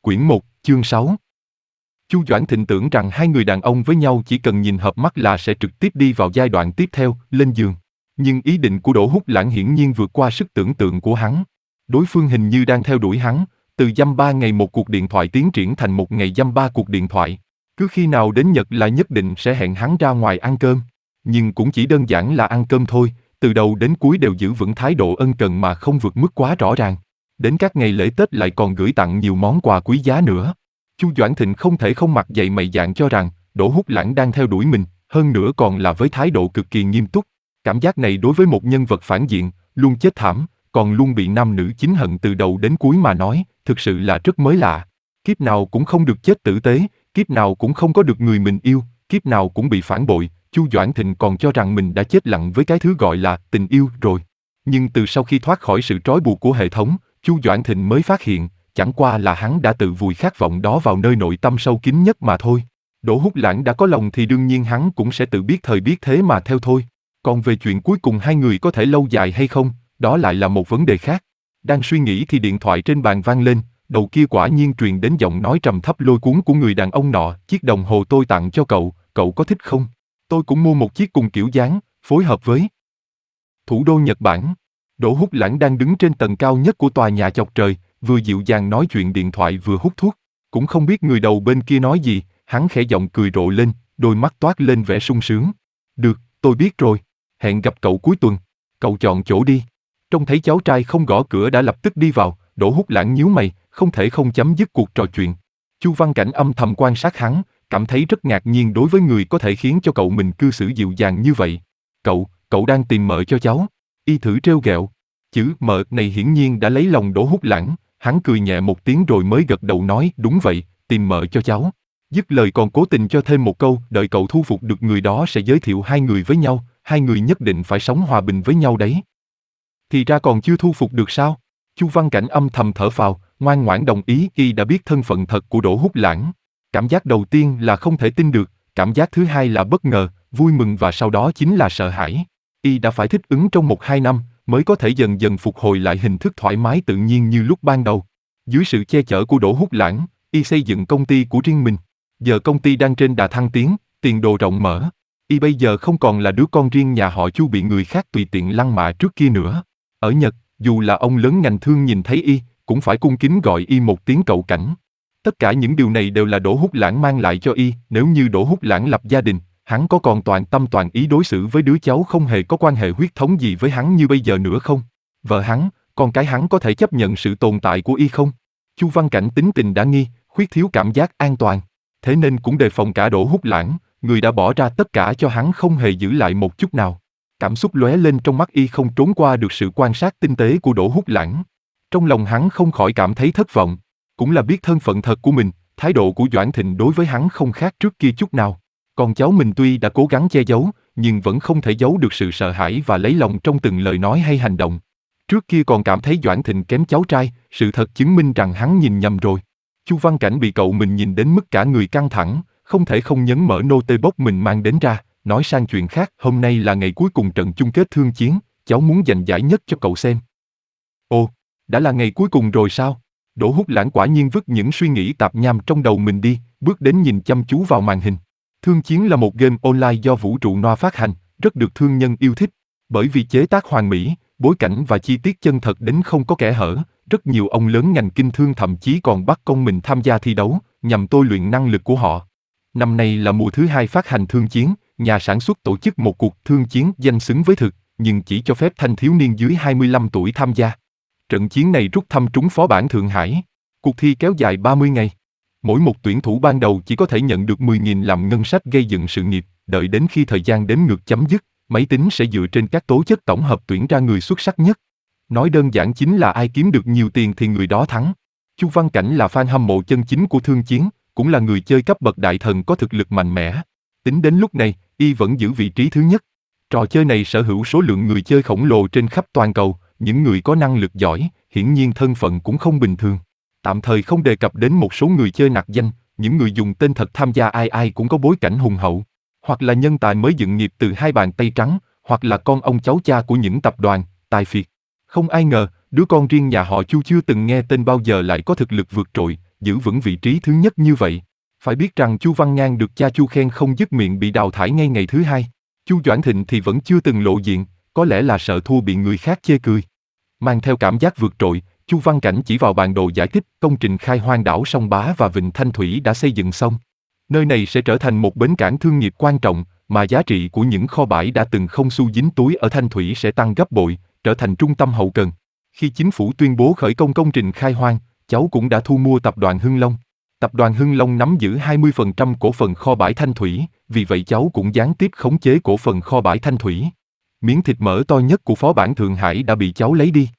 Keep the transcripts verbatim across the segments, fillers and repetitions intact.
Quyển một, chương sáu. Chu Doãn Thịnh tưởng rằng hai người đàn ông với nhau chỉ cần nhìn hợp mắt là sẽ trực tiếp đi vào giai đoạn tiếp theo, lên giường. Nhưng ý định của Đỗ Húc Lãng hiển nhiên vượt qua sức tưởng tượng của hắn. Đối phương hình như đang theo đuổi hắn, từ dăm ba ngày một cuộc điện thoại tiến triển thành một ngày dăm ba cuộc điện thoại. Cứ khi nào đến Nhật là nhất định sẽ hẹn hắn ra ngoài ăn cơm. Nhưng cũng chỉ đơn giản là ăn cơm thôi, từ đầu đến cuối đều giữ vững thái độ ân cần mà không vượt mức quá rõ ràng. Đến các ngày lễ Tết lại còn gửi tặng nhiều món quà quý giá nữa. Chu Doãn Thịnh không thể không mặt dày mày dạn cho rằng Đỗ Húc Lãng đang theo đuổi mình, hơn nữa còn là với thái độ cực kỳ nghiêm túc. Cảm giác này đối với một nhân vật phản diện, luôn chết thảm, còn luôn bị nam nữ chính hận từ đầu đến cuối mà nói, thực sự là rất mới lạ. Kiếp nào cũng không được chết tử tế, kiếp nào cũng không có được người mình yêu, kiếp nào cũng bị phản bội. Chu Doãn Thịnh còn cho rằng mình đã chết lặng với cái thứ gọi là tình yêu rồi. Nhưng từ sau khi thoát khỏi sự trói buộc của hệ thống, Chu Doãn Thịnh mới phát hiện, chẳng qua là hắn đã tự vùi khát vọng đó vào nơi nội tâm sâu kín nhất mà thôi. Đỗ Húc Lãng đã có lòng thì đương nhiên hắn cũng sẽ tự biết thời biết thế mà theo thôi. Còn về chuyện cuối cùng hai người có thể lâu dài hay không, đó lại là một vấn đề khác. Đang suy nghĩ thì điện thoại trên bàn vang lên, đầu kia quả nhiên truyền đến giọng nói trầm thấp lôi cuốn của người đàn ông nọ. Chiếc đồng hồ tôi tặng cho cậu, cậu có thích không? Tôi cũng mua một chiếc cùng kiểu dáng, phối hợp với thủ đô Nhật Bản. Đỗ Húc Lãng đang đứng trên tầng cao nhất của tòa nhà chọc trời, vừa dịu dàng nói chuyện điện thoại vừa hút thuốc. Cũng không biết người đầu bên kia nói gì, hắn khẽ giọng cười rộ lên, đôi mắt toát lên vẻ sung sướng. Được, tôi biết rồi. Hẹn gặp cậu cuối tuần. Cậu chọn chỗ đi. Trông thấy cháu trai không gõ cửa đã lập tức đi vào, Đỗ Húc Lãng nhíu mày, không thể không chấm dứt cuộc trò chuyện. Chu Văn Cảnh âm thầm quan sát hắn, cảm thấy rất ngạc nhiên đối với người có thể khiến cho cậu mình cư xử dịu dàng như vậy. Cậu, cậu đang tìm mợ cho cháu. Y thử trêu ghẹo. Chữ mợ này hiển nhiên đã lấy lòng Đỗ Húc Lãng, hắn cười nhẹ một tiếng rồi mới gật đầu nói đúng vậy, tìm mợ cho cháu. Dứt lời còn cố tình cho thêm một câu, đợi cậu thu phục được người đó sẽ giới thiệu hai người với nhau, hai người nhất định phải sống hòa bình với nhau đấy. Thì ra còn chưa thu phục được sao? Chu Văn Cảnh âm thầm thở phào, ngoan ngoãn đồng ý. Y đã biết thân phận thật của Đỗ Húc Lãng. Cảm giác đầu tiên là không thể tin được, cảm giác thứ hai là bất ngờ, vui mừng và sau đó chính là sợ hãi. Y đã phải thích ứng trong một hai năm, mới có thể dần dần phục hồi lại hình thức thoải mái tự nhiên như lúc ban đầu. Dưới sự che chở của Đỗ Húc Lãng, Y xây dựng công ty của riêng mình. Giờ công ty đang trên đà thăng tiến, tiền đồ rộng mở. Y bây giờ không còn là đứa con riêng nhà họ Chu bị người khác tùy tiện lăng mạ trước kia nữa. Ở Nhật, dù là ông lớn ngành thương nhìn thấy Y, cũng phải cung kính gọi Y một tiếng cậu Cảnh. Tất cả những điều này đều là Đỗ Húc Lãng mang lại cho Y. Nếu như Đỗ Húc Lãng lập gia đình, hắn có còn toàn tâm toàn ý đối xử với đứa cháu không hề có quan hệ huyết thống gì với hắn như bây giờ nữa không? Vợ hắn, con cái hắn có thể chấp nhận sự tồn tại của Y không? Chu Văn Cảnh tính tình đã nghi, khuyết thiếu cảm giác an toàn. Thế nên cũng đề phòng cả Đỗ Húc Lãng, người đã bỏ ra tất cả cho hắn không hề giữ lại một chút nào. Cảm xúc lóe lên trong mắt Y không trốn qua được sự quan sát tinh tế của Đỗ Húc Lãng. Trong lòng hắn không khỏi cảm thấy thất vọng. Cũng là biết thân phận thật của mình, thái độ của Doãn Thịnh đối với hắn không khác trước kia chút nào. Còn cháu mình tuy đã cố gắng che giấu, nhưng vẫn không thể giấu được sự sợ hãi và lấy lòng trong từng lời nói hay hành động. Trước kia còn cảm thấy Doãn Thịnh kém cháu trai, sự thật chứng minh rằng hắn nhìn nhầm rồi. Chu Văn Cảnh bị cậu mình nhìn đến mức cả người căng thẳng, không thể không nhấn mở nô tê bốc mình mang đến ra, nói sang chuyện khác. Hôm nay là ngày cuối cùng trận chung kết thương chiến, cháu muốn giành giải nhất cho cậu xem. Ồ, đã là ngày cuối cùng rồi sao? Đỗ Húc Lãng quả nhiên vứt những suy nghĩ tạp nham trong đầu mình đi, bước đến nhìn chăm chú vào màn hình. Thương chiến là một game online do Vũ trụ Noa phát hành, rất được thương nhân yêu thích. Bởi vì chế tác hoàn mỹ, bối cảnh và chi tiết chân thật đến không có kẽ hở, rất nhiều ông lớn ngành kinh thương thậm chí còn bắt con mình tham gia thi đấu, nhằm tôi luyện năng lực của họ. Năm nay là mùa thứ hai phát hành thương chiến, nhà sản xuất tổ chức một cuộc thương chiến danh xứng với thực, nhưng chỉ cho phép thanh thiếu niên dưới hai mươi lăm tuổi tham gia. Trận chiến này rút thăm trúng phó bản Thượng Hải. Cuộc thi kéo dài ba mươi ngày. Mỗi một tuyển thủ ban đầu chỉ có thể nhận được mười nghìn làm ngân sách gây dựng sự nghiệp, đợi đến khi thời gian đếm ngược chấm dứt, máy tính sẽ dựa trên các tố chất tổng hợp tuyển ra người xuất sắc nhất. Nói đơn giản chính là ai kiếm được nhiều tiền thì người đó thắng. Chu Văn Cảnh là fan hâm mộ chân chính của thương chiến, cũng là người chơi cấp bậc đại thần có thực lực mạnh mẽ. Tính đến lúc này, Y vẫn giữ vị trí thứ nhất. Trò chơi này sở hữu số lượng người chơi khổng lồ trên khắp toàn cầu, những người có năng lực giỏi, hiển nhiên thân phận cũng không bình thường. Tạm thời không đề cập đến một số người chơi nặc danh, những người dùng tên thật tham gia ai ai cũng có bối cảnh hùng hậu, hoặc là nhân tài mới dựng nghiệp từ hai bàn tay trắng, hoặc là con ông cháu cha của những tập đoàn, tài phiệt. Không ai ngờ, đứa con riêng nhà họ Chu chưa từng nghe tên bao giờ lại có thực lực vượt trội, giữ vững vị trí thứ nhất như vậy. Phải biết rằng Chu Văn Ngang được cha Chu khen không dứt miệng bị đào thải ngay ngày thứ hai. Chu Doãn Thịnh thì vẫn chưa từng lộ diện, có lẽ là sợ thua bị người khác chê cười. Mang theo cảm giác vượt trội, Chu Văn Cảnh chỉ vào bản đồ giải thích công trình khai hoang đảo Sông Bá và Vịnh Thanh Thủy đã xây dựng xong. Nơi này sẽ trở thành một bến cảng thương nghiệp quan trọng, mà giá trị của những kho bãi đã từng không xu dính túi ở Thanh Thủy sẽ tăng gấp bội, trở thành trung tâm hậu cần. Khi chính phủ tuyên bố khởi công công trình khai hoang, cháu cũng đã thu mua tập đoàn Hưng Long. Tập đoàn Hưng Long nắm giữ hai mươi phần trăm cổ phần kho bãi Thanh Thủy, vì vậy cháu cũng gián tiếp khống chế cổ phần kho bãi Thanh Thủy. Miếng thịt mỡ to nhất của phó bản Thượng Hải đã bị cháu lấy đi.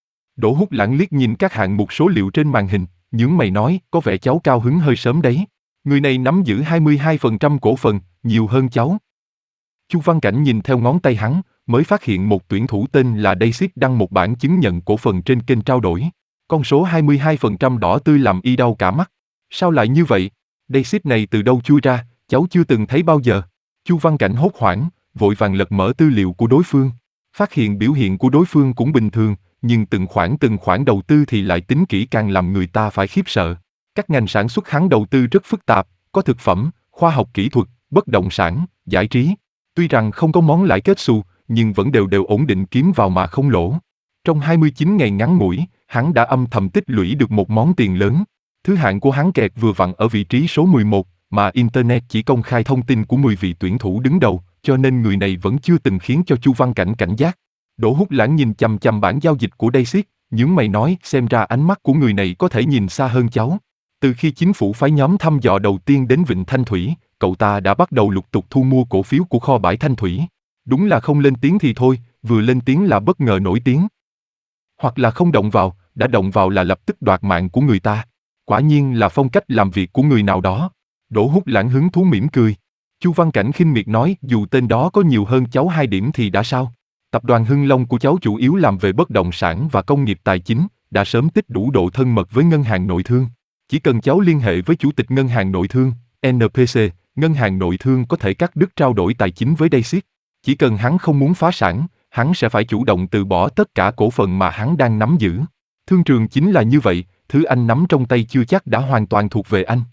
Đỗ Húc Lãng liếc nhìn các hạng mục số liệu trên màn hình, nhướng mày nói, có vẻ cháu cao hứng hơi sớm đấy. Người này nắm giữ hai mươi hai phần trăm cổ phần, nhiều hơn cháu. Chu Văn Cảnh nhìn theo ngón tay hắn, mới phát hiện một tuyển thủ tên là Daisy đăng một bản chứng nhận cổ phần trên kênh trao đổi. Con số hai mươi hai phần trăm đỏ tươi làm y đau cả mắt. Sao lại như vậy? Daisy này từ đâu chui ra, cháu chưa từng thấy bao giờ. Chu Văn Cảnh hốt hoảng, vội vàng lật mở tư liệu của đối phương. Phát hiện biểu hiện của đối phương cũng bình thường, nhưng từng khoản từng khoản đầu tư thì lại tính kỹ càng làm người ta phải khiếp sợ. Các ngành sản xuất hắn đầu tư rất phức tạp, có thực phẩm, khoa học kỹ thuật, bất động sản, giải trí. Tuy rằng không có món lãi kết xu, nhưng vẫn đều đều ổn định kiếm vào mà không lỗ. Trong hai mươi chín ngày ngắn ngủi, hắn đã âm thầm tích lũy được một món tiền lớn. Thứ hạng của hắn kẹt vừa vặn ở vị trí số mười một, mà Internet chỉ công khai thông tin của mười vị tuyển thủ đứng đầu, cho nên người này vẫn chưa từng khiến cho Chu Văn Cảnh cảnh giác. Đỗ Húc Lãng nhìn chằm chằm bản giao dịch của Daisy, nhướng mày nói, xem ra ánh mắt của người này có thể nhìn xa hơn cháu. Từ khi chính phủ phái nhóm thăm dò đầu tiên đến Vịnh Thanh Thủy, cậu ta đã bắt đầu lục tục thu mua cổ phiếu của kho bãi Thanh Thủy. Đúng là không lên tiếng thì thôi, vừa lên tiếng là bất ngờ nổi tiếng. Hoặc là không động vào, đã động vào là lập tức đoạt mạng của người ta. Quả nhiên là phong cách làm việc của người nào đó. Đỗ Húc Lãng hứng thú mỉm cười. Chu Văn Cảnh khinh miệt nói, dù tên đó có nhiều hơn cháu hai điểm thì đã sao? Tập đoàn Hưng Long của cháu chủ yếu làm về bất động sản và công nghiệp tài chính, đã sớm tích đủ độ thân mật với ngân hàng nội thương. Chỉ cần cháu liên hệ với chủ tịch ngân hàng nội thương, en pê xê, ngân hàng nội thương có thể cắt đứt trao đổi tài chính với Daisy. Chỉ cần hắn không muốn phá sản, hắn sẽ phải chủ động từ bỏ tất cả cổ phần mà hắn đang nắm giữ. Thương trường chính là như vậy, thứ anh nắm trong tay chưa chắc đã hoàn toàn thuộc về anh.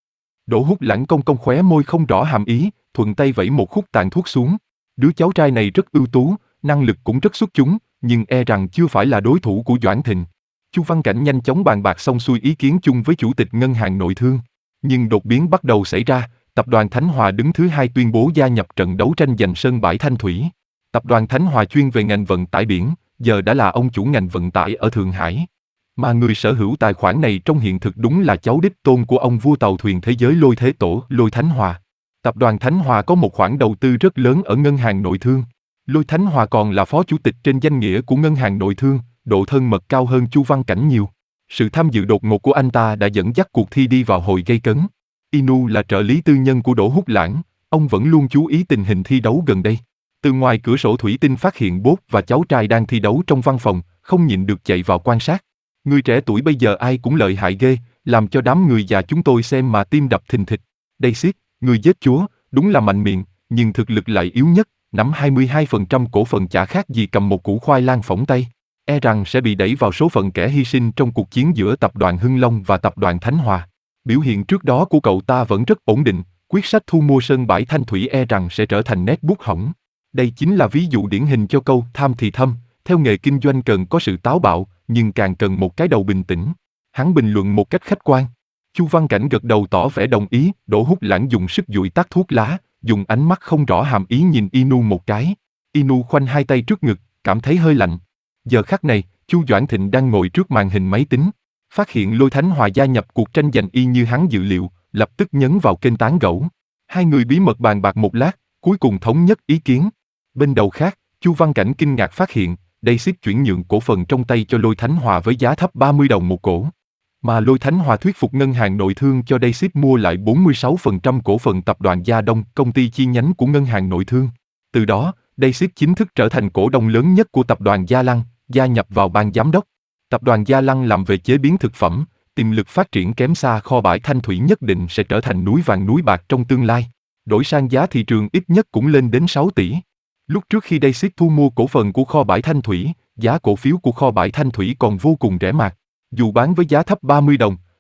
Đỗ Húc Lãng cong cong khóe môi không rõ hàm ý, thuận tay vẩy một khúc tàn thuốc xuống. Đứa cháu trai này rất ưu tú, năng lực cũng rất xuất chúng, nhưng e rằng chưa phải là đối thủ của Doãn Thịnh. Chu Văn Cảnh nhanh chóng bàn bạc xong xuôi ý kiến chung với chủ tịch ngân hàng nội thương. Nhưng đột biến bắt đầu xảy ra, tập đoàn Thánh Hòa đứng thứ hai tuyên bố gia nhập trận đấu tranh giành sân bãi Thanh Thủy. Tập đoàn Thánh Hòa chuyên về ngành vận tải biển, giờ đã là ông chủ ngành vận tải ở Thượng Hải. Mà người sở hữu tài khoản này trong hiện thực đúng là cháu đích tôn của ông vua tàu thuyền thế giới Lôi Thế Tổ, Lôi Thánh Hòa. Tập đoàn Thánh Hòa có một khoản đầu tư rất lớn ở ngân hàng nội thương. Lôi Thánh Hòa còn là phó chủ tịch trên danh nghĩa của ngân hàng nội thương, độ thân mật cao hơn Chu Văn Cảnh nhiều. Sự tham dự đột ngột của anh ta đã dẫn dắt cuộc thi đi vào hồi gây cấn. Inu là trợ lý tư nhân của Đỗ Húc Lãng, ông vẫn luôn chú ý tình hình thi đấu gần đây. Từ ngoài cửa sổ thủy tinh phát hiện bố và cháu trai đang thi đấu trong văn phòng, không nhịn được chạy vào quan sát. Người trẻ tuổi bây giờ ai cũng lợi hại ghê, làm cho đám người già chúng tôi xem mà tim đập thình thịch. Daisy, người giết chúa, đúng là mạnh miệng, nhưng thực lực lại yếu nhất, nắm hai mươi hai phần trăm cổ phần chả khác gì cầm một củ khoai lang phỏng tay. E rằng sẽ bị đẩy vào số phận kẻ hy sinh trong cuộc chiến giữa tập đoàn Hưng Long và tập đoàn Thánh Hòa. Biểu hiện trước đó của cậu ta vẫn rất ổn định, quyết sách thu mua sân bãi Thanh Thủy e rằng sẽ trở thành nét bút hỏng. Đây chính là ví dụ điển hình cho câu tham thì thâm, theo nghề kinh doanh cần có sự táo bạo, nhưng càng cần một cái đầu bình tĩnh. Hắn bình luận một cách khách quan. Chu Văn Cảnh gật đầu tỏ vẻ đồng ý, Đỗ Húc Lãng dùng sức dụi tắt thuốc lá, dùng ánh mắt không rõ hàm ý nhìn Inu một cái. Inu khoanh hai tay trước ngực, cảm thấy hơi lạnh. Giờ khắc này, Chu Doãn Thịnh đang ngồi trước màn hình máy tính, phát hiện Lôi Thánh Hòa gia nhập cuộc tranh giành y như hắn dự liệu, lập tức nhấn vào kênh tán gẫu. Hai người bí mật bàn bạc một lát, cuối cùng thống nhất ý kiến. Bên đầu khác, Chu Văn Cảnh kinh ngạc phát hiện, Daisy chuyển nhượng cổ phần trong tay cho Lôi Thánh Hòa với giá thấp ba mươi đồng một cổ. Mà Lôi Thánh Hòa thuyết phục ngân hàng nội thương cho Daisy mua lại bốn mươi sáu phần trăm cổ phần tập đoàn Gia Đông, công ty chi nhánh của ngân hàng nội thương. Từ đó, Daisy chính thức trở thành cổ đông lớn nhất của tập đoàn Gia Lăng, gia nhập vào ban giám đốc. Tập đoàn Gia Lăng làm về chế biến thực phẩm, tiềm lực phát triển kém xa kho bãi Thanh Thủy nhất định sẽ trở thành núi vàng núi bạc trong tương lai. Đổi sang giá thị trường ít nhất cũng lên đến sáu tỷ. Lúc trước khi Daisy thu mua cổ phần của kho bãi Thanh Thủy, giá cổ phiếu của kho bãi Thanh Thủy còn vô cùng rẻ mạt. Dù bán với giá thấp ba mươi đồng,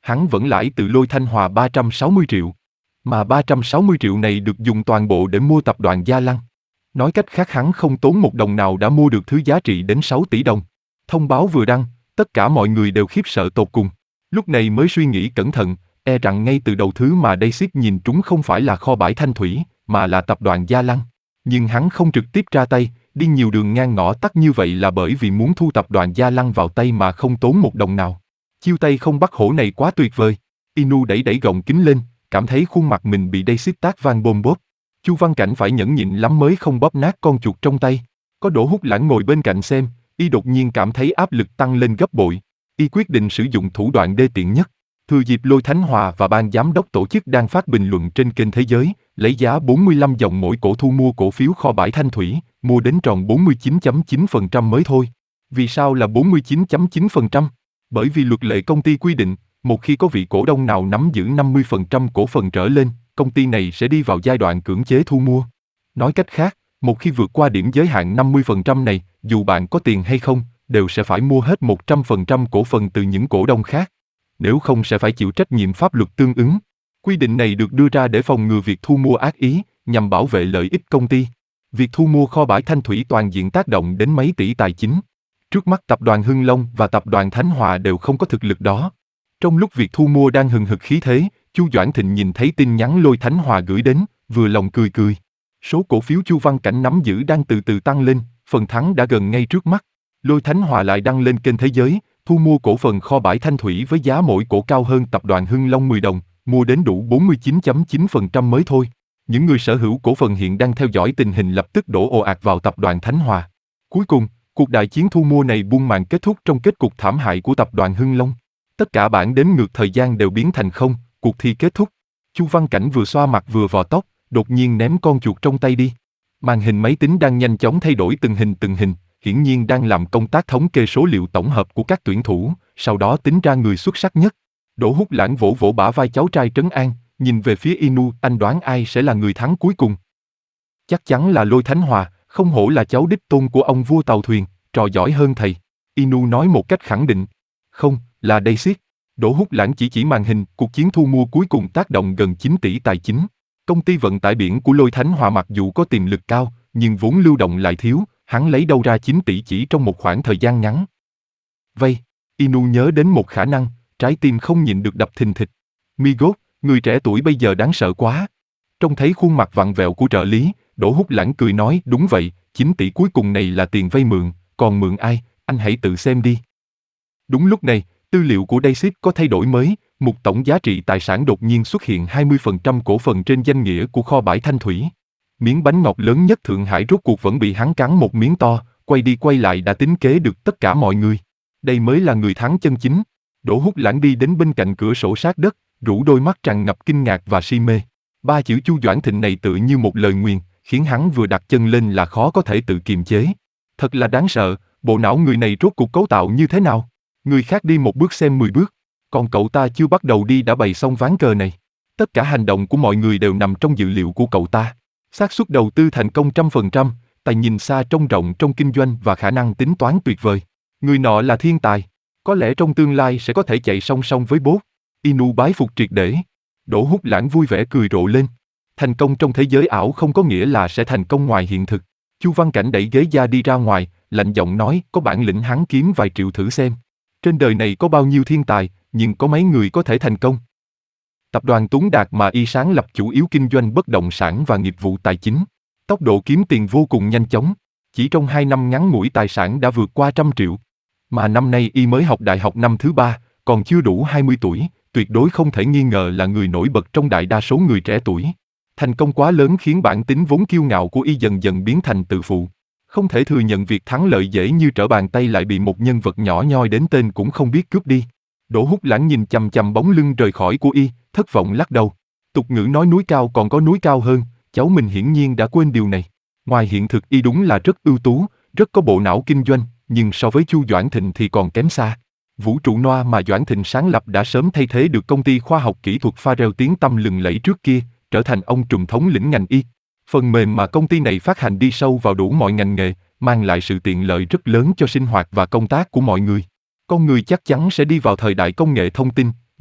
hắn vẫn lãi từ Lôi Thanh Hòa ba trăm sáu mươi triệu. Mà ba trăm sáu mươi triệu này được dùng toàn bộ để mua tập đoàn Gia Lăng. Nói cách khác hắn không tốn một đồng nào đã mua được thứ giá trị đến sáu tỷ đồng. Thông báo vừa đăng, tất cả mọi người đều khiếp sợ tột cùng. Lúc này mới suy nghĩ cẩn thận, e rằng ngay từ đầu thứ mà Daisy nhìn trúng không phải là kho bãi Thanh Thủy, mà là tập đoàn Gia Lăng. Nhưng hắn không trực tiếp ra tay, đi nhiều đường ngang ngõ tắt như vậy là bởi vì muốn thu tập đoàn Gia Lăng vào tay mà không tốn một đồng nào. Chiêu tay không bắt hổ này quá tuyệt vời. Inu đẩy đẩy gọng kính lên, cảm thấy khuôn mặt mình bị Daisy tát vang bôm bốp. Chu Văn Cảnh phải nhẫn nhịn lắm mới không bóp nát con chuột trong tay. Có Đỗ Húc Lãng ngồi bên cạnh xem, y đột nhiên cảm thấy áp lực tăng lên gấp bội. Y quyết định sử dụng thủ đoạn đê tiện nhất. Thừa dịp Lôi Thánh Hòa và ban giám đốc tổ chức đang phát bình luận trên kênh Thế Giới, lấy giá bốn mươi lăm đồng mỗi cổ thu mua cổ phiếu kho bãi Thanh Thủy, mua đến tròn bốn mươi chín phẩy chín phần trăm mới thôi. Vì sao là bốn mươi chín phẩy chín phần trăm? Bởi vì luật lệ công ty quy định, một khi có vị cổ đông nào nắm giữ năm mươi phần trăm cổ phần trở lên, công ty này sẽ đi vào giai đoạn cưỡng chế thu mua. Nói cách khác, một khi vượt qua điểm giới hạn năm mươi phần trăm này, dù bạn có tiền hay không, đều sẽ phải mua hết một trăm phần trăm cổ phần từ những cổ đông khác. Nếu không sẽ phải chịu trách nhiệm pháp luật tương ứng. Quy định này được đưa ra để phòng ngừa việc thu mua ác ý, nhằm bảo vệ lợi ích công ty. Việc thu mua kho bãi Thanh Thủy toàn diện tác động đến mấy tỷ tài chính. Trước mắt tập đoàn Hưng Long và tập đoàn Thánh Hòa đều không có thực lực đó. Trong lúc việc thu mua đang hừng hực khí thế, Chu Doãn Thịnh nhìn thấy tin nhắn Lôi Thánh Hòa gửi đến, vừa lòng cười cười. Số cổ phiếu Chu Văn Cảnh nắm giữ đang từ từ tăng lên, phần thắng đã gần ngay trước mắt. Lôi Thánh Hòa lại đăng lên kênh Thế Giới, thu mua cổ phần kho bãi Thanh Thủy với giá mỗi cổ cao hơn tập đoàn Hưng Long mười đồng, mua đến đủ bốn mươi chín phẩy chín phần trăm mới thôi. Những người sở hữu cổ phần hiện đang theo dõi tình hình lập tức đổ ồ ạt vào tập đoàn Thánh Hòa. Cuối cùng, cuộc đại chiến thu mua này buông màn kết thúc trong kết cục thảm hại của tập đoàn Hưng Long. Tất cả bảng đếm ngược thời gian đều biến thành không, cuộc thi kết thúc. Chu Văn Cảnh vừa xoa mặt vừa vò tóc, đột nhiên ném con chuột trong tay đi. Màn hình máy tính đang nhanh chóng thay đổi từng hình từng hình, hiển nhiên đang làm công tác thống kê số liệu tổng hợp của các tuyển thủ, sau đó tính ra người xuất sắc nhất. Đỗ Húc Lãng vỗ vỗ bả vai cháu trai trấn an, nhìn về phía Inu, anh đoán ai sẽ là người thắng cuối cùng? Chắc chắn là Lôi Thánh Hòa, không hổ là cháu đích tôn của ông vua tàu thuyền, trò giỏi hơn thầy. Inu nói một cách khẳng định. Không, là Daisy. Đỗ Húc Lãng chỉ chỉ màn hình, cuộc chiến thu mua cuối cùng tác động gần chín tỷ tài chính. Công ty vận tải biển của Lôi Thánh Hòa mặc dù có tiềm lực cao, nhưng vốn lưu động lại thiếu, hắn lấy đâu ra chín tỷ chỉ trong một khoảng thời gian ngắn. Vây, Inu nhớ đến một khả năng, trái tim không nhịn được đập thình thịch. Migot, người trẻ tuổi bây giờ đáng sợ quá. Trông thấy khuôn mặt vặn vẹo của trợ lý, Đỗ Húc Lãng cười nói, đúng vậy, chín tỷ cuối cùng này là tiền vay mượn, còn mượn ai, anh hãy tự xem đi. Đúng lúc này, tư liệu của Daisy có thay đổi mới, mục tổng giá trị tài sản đột nhiên xuất hiện hai mươi phần trăm cổ phần trên danh nghĩa của kho bãi Thanh Thủy. Miếng bánh ngọt lớn nhất Thượng Hải rốt cuộc vẫn bị hắn cắn một miếng to, quay đi quay lại đã tính kế được tất cả mọi người. Đây mới là người thắng chân chính. Đỗ Húc Lãng đi đến bên cạnh cửa sổ sát đất, rũ đôi mắt tràn ngập kinh ngạc và si mê. Ba chữ Chu Doãn Thịnh này tựa như một lời nguyền, khiến hắn vừa đặt chân lên là khó có thể tự kiềm chế. Thật là đáng sợ, bộ não người này rốt cuộc cấu tạo như thế nào? Người khác đi một bước xem mười bước, còn cậu ta chưa bắt đầu đi đã bày xong ván cờ này. Tất cả hành động của mọi người đều nằm trong dự liệu của cậu ta. Xác suất đầu tư thành công trăm phần trăm, tài nhìn xa trông rộng trong kinh doanh và khả năng tính toán tuyệt vời. Người nọ là thiên tài, có lẽ trong tương lai sẽ có thể chạy song song với bố. Inu bái phục triệt để. Đỗ Húc Lãng vui vẻ cười rộ lên. Thành công trong thế giới ảo không có nghĩa là sẽ thành công ngoài hiện thực. Chu Văn Cảnh đẩy ghế da đi ra ngoài, lạnh giọng nói, có bản lĩnh hắn kiếm vài triệu thử xem. Trên đời này có bao nhiêu thiên tài, nhưng có mấy người có thể thành công. Tập đoàn Tuấn Đạt mà y sáng lập chủ yếu kinh doanh bất động sản và nghiệp vụ tài chính. Tốc độ kiếm tiền vô cùng nhanh chóng. Chỉ trong hai năm ngắn ngủi tài sản đã vượt qua trăm triệu. Mà năm nay y mới học đại học năm thứ ba, còn chưa đủ hai mươi tuổi, tuyệt đối không thể nghi ngờ là người nổi bật trong đại đa số người trẻ tuổi. Thành công quá lớn khiến bản tính vốn kiêu ngạo của y dần dần biến thành tự phụ. Không thể thừa nhận việc thắng lợi dễ như trở bàn tay lại bị một nhân vật nhỏ nhoi đến tên cũng không biết cướp đi. Đỗ Húc Lãng nhìn chằm chằm bóng lưng rời khỏi của y, thất vọng lắc đầu. Tục ngữ nói núi cao còn có núi cao hơn, cháu mình hiển nhiên đã quên điều này. Ngoài hiện thực y đúng là rất ưu tú, rất có bộ não kinh doanh, nhưng so với Chu Doãn Thịnh thì còn kém xa. Vũ trụ Noa mà Doãn Thịnh sáng lập đã sớm thay thế được công ty khoa học kỹ thuật Pharrell tiếng tăm lừng lẫy trước kia, trở thành ông trùm thống lĩnh ngành y. Phần mềm mà công ty này phát hành đi sâu vào đủ mọi ngành nghề, mang lại sự tiện lợi rất lớn cho sinh hoạt và công tác của mọi người. Con người chắc chắn sẽ đi vào thời đại công nghệ thông tin,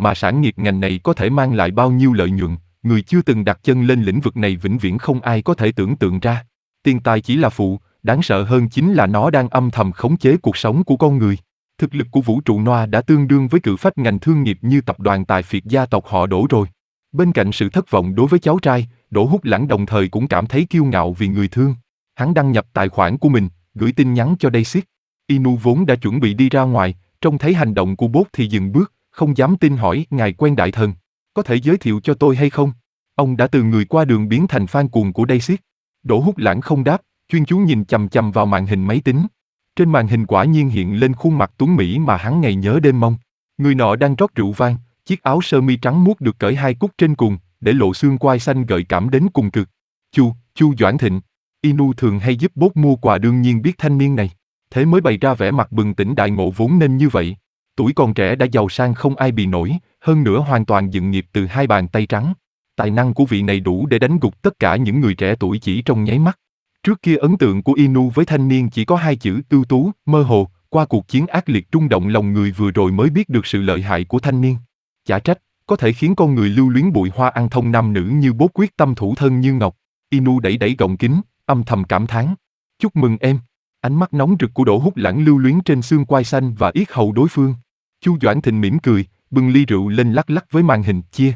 mà sản nghiệp ngành này có thể mang lại bao nhiêu lợi nhuận, người chưa từng đặt chân lên lĩnh vực này vĩnh viễn không ai có thể tưởng tượng ra. Tiền tài chỉ là phụ, đáng sợ hơn chính là nó đang âm thầm khống chế cuộc sống của con người. Thực lực của vũ trụ Noah đã tương đương với cự phách ngành thương nghiệp như tập đoàn tài phiệt gia tộc họ Đỗ rồi. Bên cạnh sự thất vọng đối với cháu trai, Đỗ Húc Lãng đồng thời cũng cảm thấy kiêu ngạo vì người thương. Hắn đăng nhập tài khoản của mình, gửi tin nhắn cho Daisy. Inu vốn đã chuẩn bị đi ra ngoài, trông thấy hành động của bốt thì dừng bước, không dám tin hỏi: ngài quen đại thần, có thể giới thiệu cho tôi hay không? Ông đã từ người qua đường biến thành fan cuồng của Daisy. Đỗ Húc Lãng không đáp, chuyên chú nhìn chằm chằm vào màn hình máy tính. Trên màn hình quả nhiên hiện lên khuôn mặt tuấn mỹ mà hắn ngày nhớ đêm mong. Người nọ đang rót rượu vang, chiếc áo sơ mi trắng muốt được cởi hai cúc trên cùng, để lộ xương quai xanh gợi cảm đến cùng cực. Chu, Chu Doãn Thịnh. Inu thường hay giúp bốt mua quà, đương nhiên biết thanh niên này, thế mới bày ra vẻ mặt bừng tỉnh đại ngộ vốn nên như vậy. Tuổi còn trẻ đã giàu sang không ai bì nổi, hơn nữa hoàn toàn dựng nghiệp từ hai bàn tay trắng. Tài năng của vị này đủ để đánh gục tất cả những người trẻ tuổi chỉ trong nháy mắt. Trước kia ấn tượng của Inu với thanh niên chỉ có hai chữ: ưu tú, mơ hồ. Qua cuộc chiến ác liệt rung động lòng người vừa rồi mới biết được sự lợi hại của thanh niên. Chả trách, có thể khiến con người lưu luyến bụi hoa ăn thông nam nữ như bốt quyết tâm thủ thân như ngọc. Inu đẩy đẩy gọng kính, âm thầm cảm thán. Chúc mừng em. Ánh mắt nóng rực của Đỗ Húc Lãng lưu luyến trên xương quai xanh và yết hầu đối phương. Chu Doãn Thịnh mỉm cười, bưng ly rượu lên lắc lắc với màn hình, chia.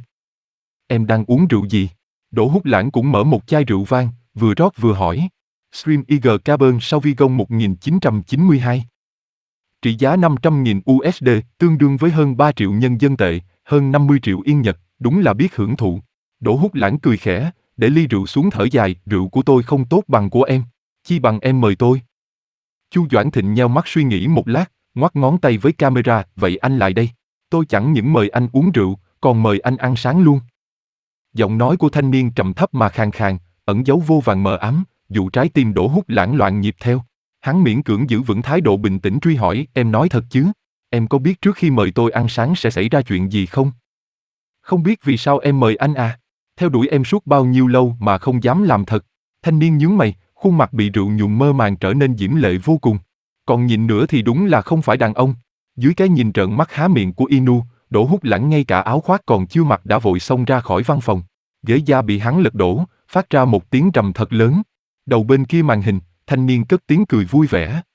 Em đang uống rượu gì? Đỗ Húc Lãng cũng mở một chai rượu vang, vừa rót vừa hỏi. Stream Eagle Carbon Sauvignon một nghìn chín trăm chín mươi hai. Trị giá năm trăm nghìn u ét đê, tương đương với hơn ba triệu nhân dân tệ, hơn năm mươi triệu yên Nhật, đúng là biết hưởng thụ. Đỗ Húc Lãng cười khẽ, để ly rượu xuống thở dài, rượu của tôi không tốt bằng của em, chi bằng em mời tôi. Chu Doãn Thịnh nheo mắt suy nghĩ một lát, ngoắc ngón tay với camera, vậy anh lại đây. Tôi chẳng những mời anh uống rượu, còn mời anh ăn sáng luôn. Giọng nói của thanh niên trầm thấp mà khàn khàn, ẩn giấu vô vàn mờ ám, dụ trái tim Đỗ Húc Lãng loạn nhịp theo. Hắn miễn cưỡng giữ vững thái độ bình tĩnh truy hỏi, em nói thật chứ? Em có biết trước khi mời tôi ăn sáng sẽ xảy ra chuyện gì không? Không biết vì sao em mời anh à? Theo đuổi em suốt bao nhiêu lâu mà không dám làm thật. Thanh niên nhướng mày, khuôn mặt bị rượu nhuộm mơ màng trở nên diễm lệ vô cùng. Còn nhìn nữa thì đúng là không phải đàn ông. Dưới cái nhìn trợn mắt há miệng của Inu, Đỗ Húc Lãng ngay cả áo khoác còn chưa mặc đã vội xông ra khỏi văn phòng. Ghế da bị hắn lật đổ, phát ra một tiếng trầm thật lớn. Đầu bên kia màn hình, thanh niên cất tiếng cười vui vẻ.